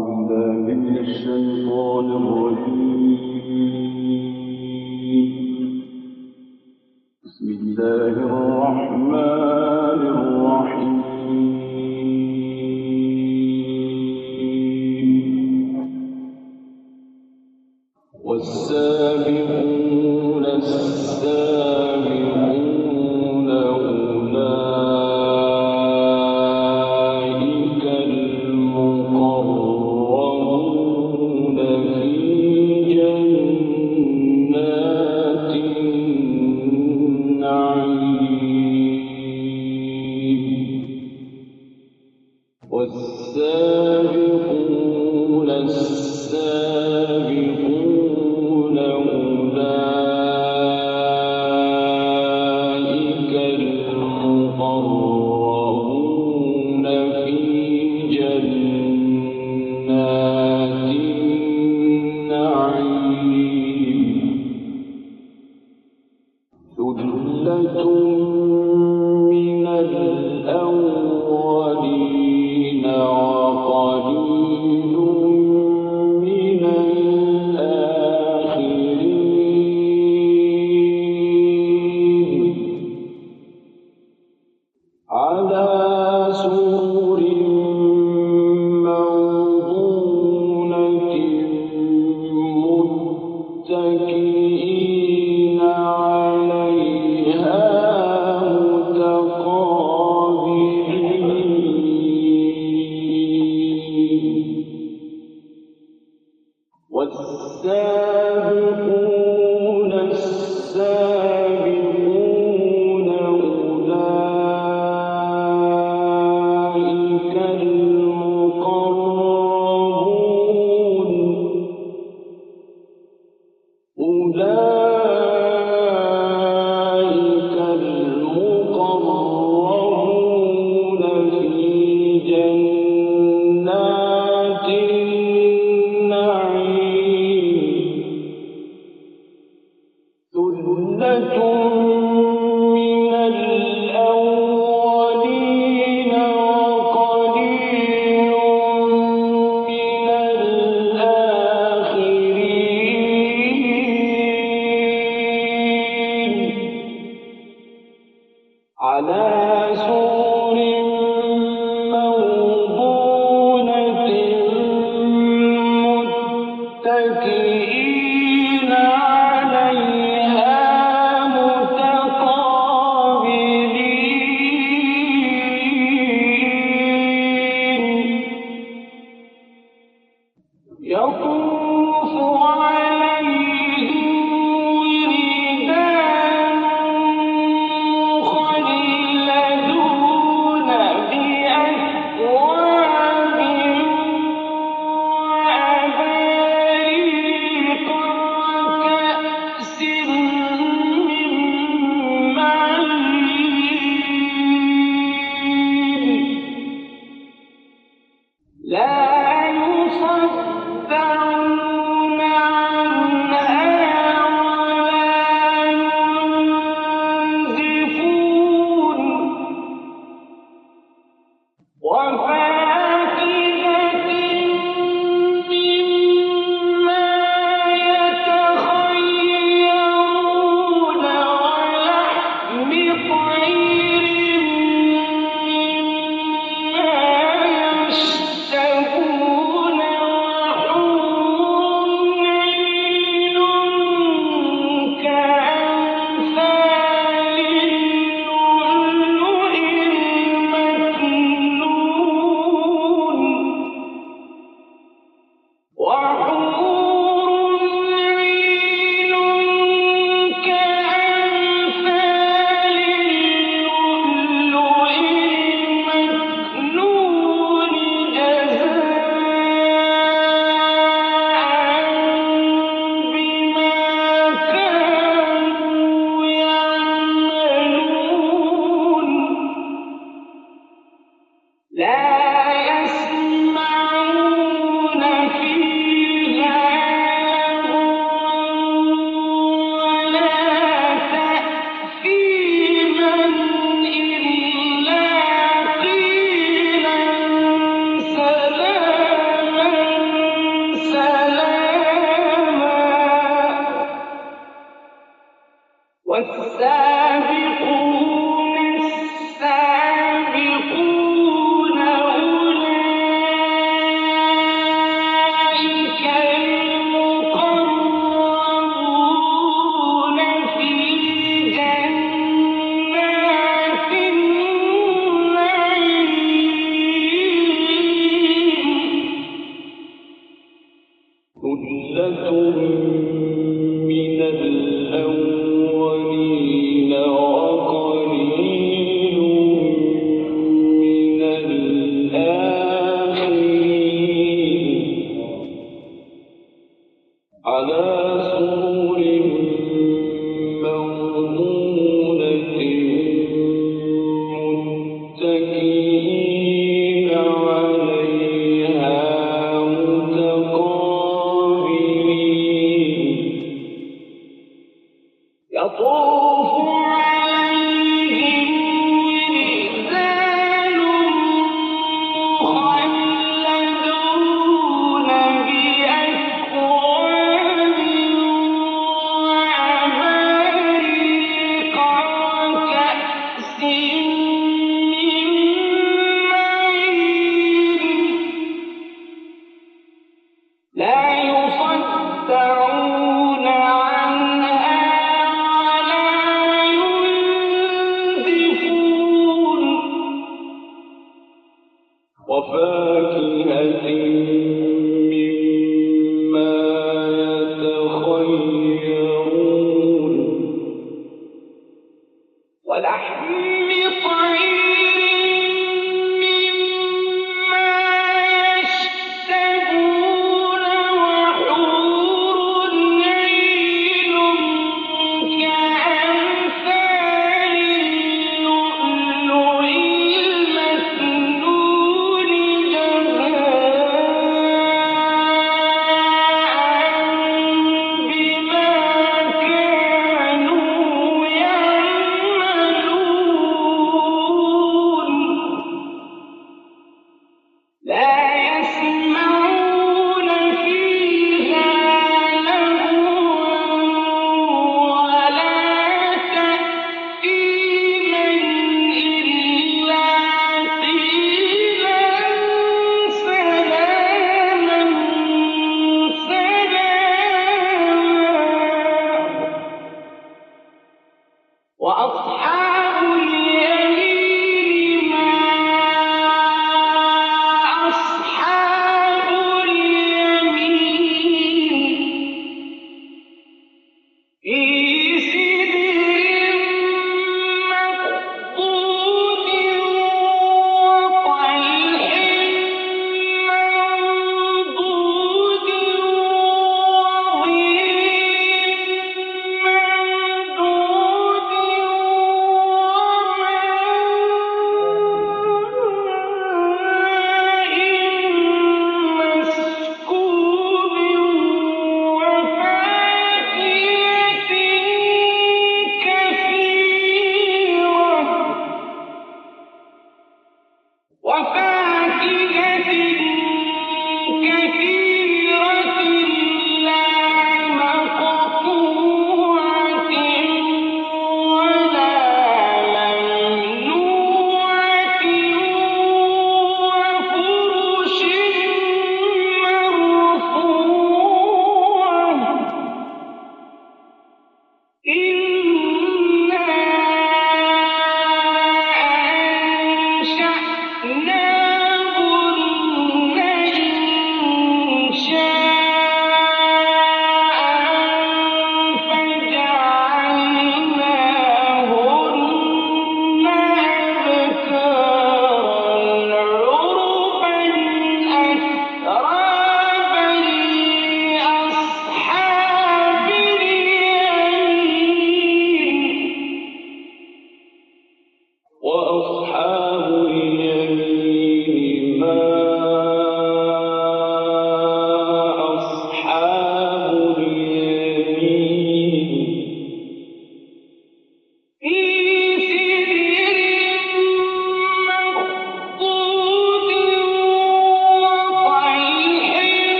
والسابقون السابقون أولئك المقربون في جنات النعيم والسابقون السابقون أولئك المقربون في جنات النعيم ثلة من الأولين وقليل من الآخرين على سرر موضونة متكئين عليها والسابقون السابقون أولئك المقربون في جنات ثلة من الأولين وقليل من الآخرين على سرر موضونة متكئين عليها يطوف عليهم ولدان مخلدون بأكواب وأباريق وكأس من معين لا يصدعون عنها ولا ينزفون وفاكهة مما يتخيرون ولحم طير مما يشتهون وحور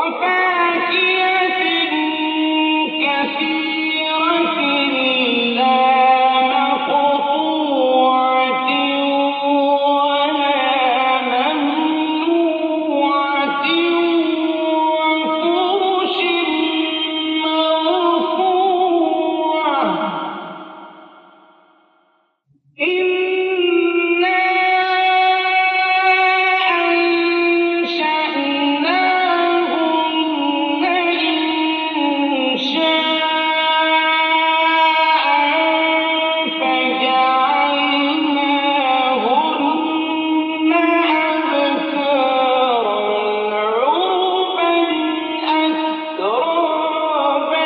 وفاكهة كثيرة لا مقطوعة ولا ممنوعة وفرش مرفوعة إنا أنشأناهن إنشاء فجعلناهن أبكارا عربا أترابا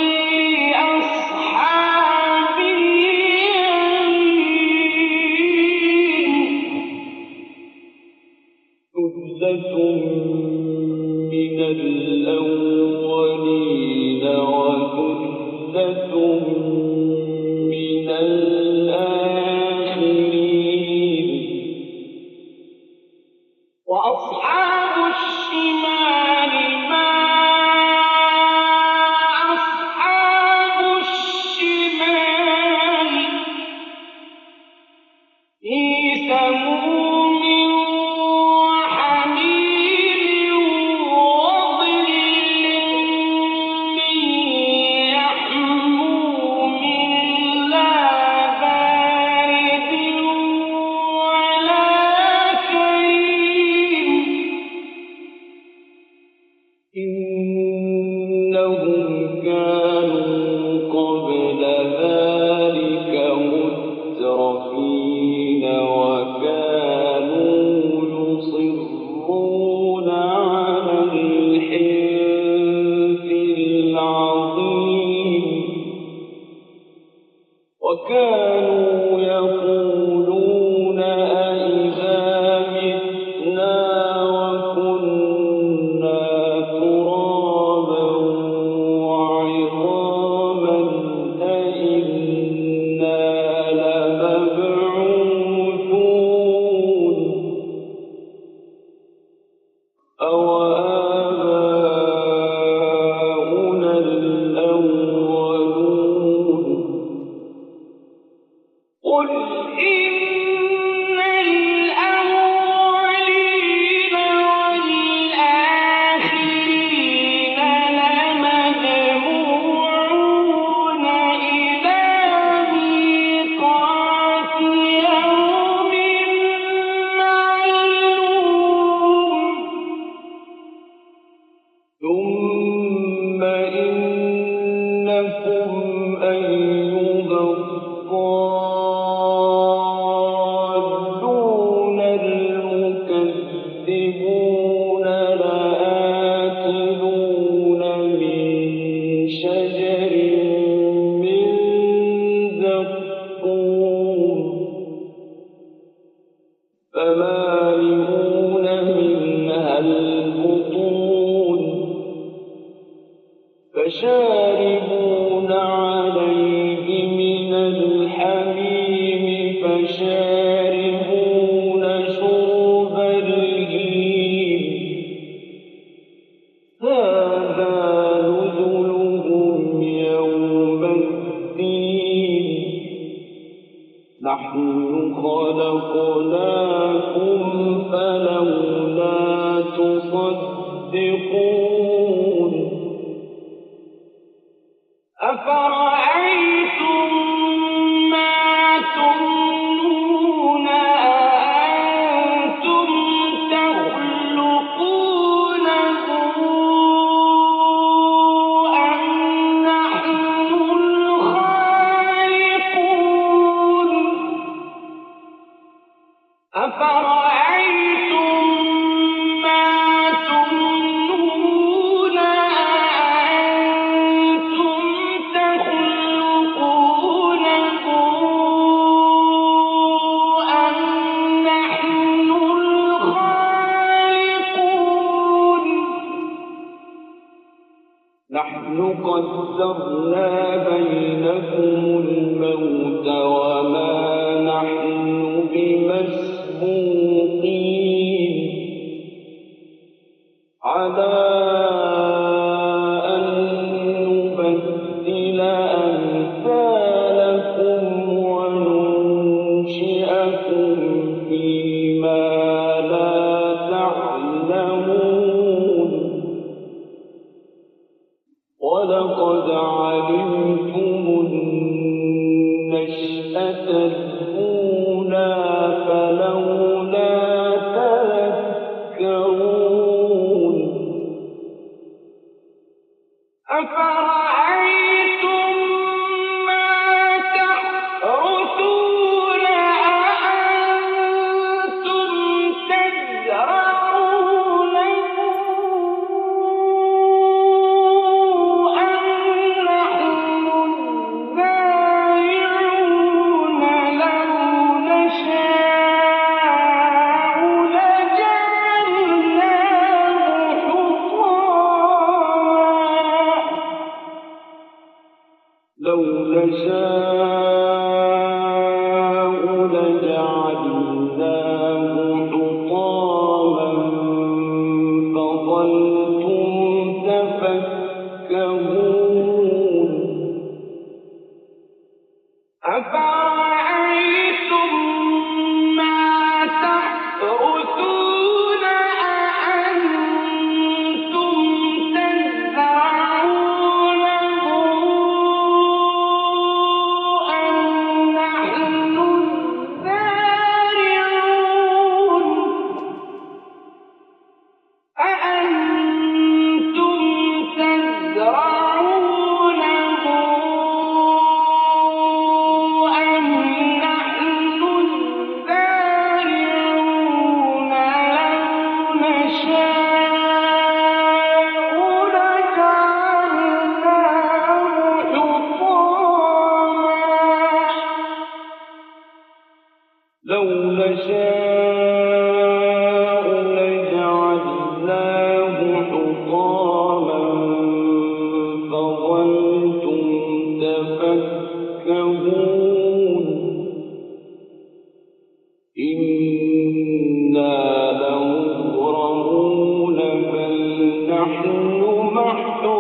لأصحاب اليمين ثلة من الأولين وثلة من الآخرين وأصحاب الشمال ما أصحاب الشمال في سموم وحميم وظل من يحموم لا بارد ولا كريم إنهم كانوا قبل ذلك مترفين وكانوا يصرون على الحنث العظيم وكانوا يقولون أئذا متنا وكنا ترابا وعظاما أئنا لمبعوثون أوآباؤنا الأولون قل إن الأولين والآخرين لمجموعون إلى ميقات يوم معلوم ثم إنكم أيها الضالون المكذبون لآكلون من شجر من زقوم فمالئون منها البطون فشاربون عليه من الحميم فشاربون شرب الهيم هذا نزلهم يوم الدين نحن خلقناكم فلولا تصدقون أفرأيتم ما تمنون أأنتم تخلقونه أم نحن الخالقون أفرأيتم ما تمنون أأنتم تخلقونه أم نحن الخالقون نحن قدرنا بينكم الموت وما نحن بمسبوقين على ولقد علمتم النشأة الأولى فلولا تذكرون أفرأيتم ما تحرثون أأنتم تزرعونه أم نحن الزارعون لو نشاء لجعلناه حطاما فظلتم تفكهون أفرأيتم ما تحرثون أأنتم تزرعونه أم نحن الزارعون أأنتم تزرعونه أم نحن الزارعون لو نشاء لجعلناه حطاما فظلتم تفكهون إنا لمغرمون بل نحن محرومون